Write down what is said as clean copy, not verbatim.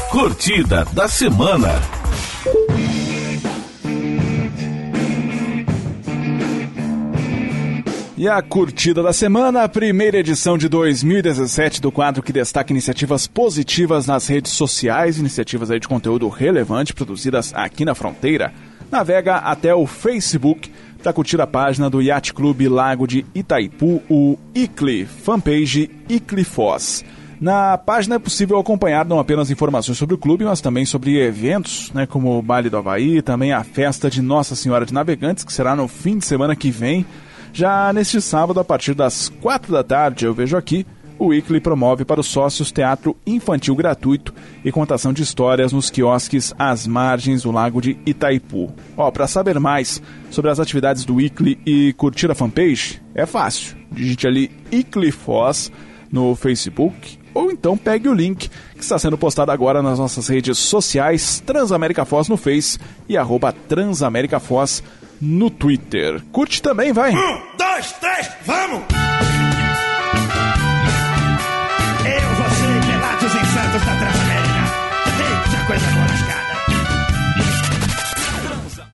Curtida da semana. E a curtida da semana, a primeira edição de 2017 do quadro que destaca iniciativas positivas nas redes sociais, iniciativas aí de conteúdo relevante produzidas aqui na fronteira. Navega até o Facebook para curtir a página do Yacht Clube Lago de Itaipu, o ICLI, fanpage ICLI Foz. Na página é possível acompanhar não apenas informações sobre o clube, mas também sobre eventos, como o Baile do Havaí, também a festa de Nossa Senhora de Navegantes, que será no fim de semana que vem. Já neste sábado, a partir das 4 da tarde, eu vejo aqui, o ICLI promove para os sócios teatro infantil gratuito e contação de histórias nos quiosques às margens do Lago de Itaipu. Para saber mais sobre as atividades do ICLI e curtir a fanpage, é fácil. Digite ali ICLI Foz no Facebook ou então pegue o link que está sendo postado agora nas nossas redes sociais, Transamérica Foz no Face e @Transamérica Foz no Twitter. Curte também, vai! 1, 2, 3, vai!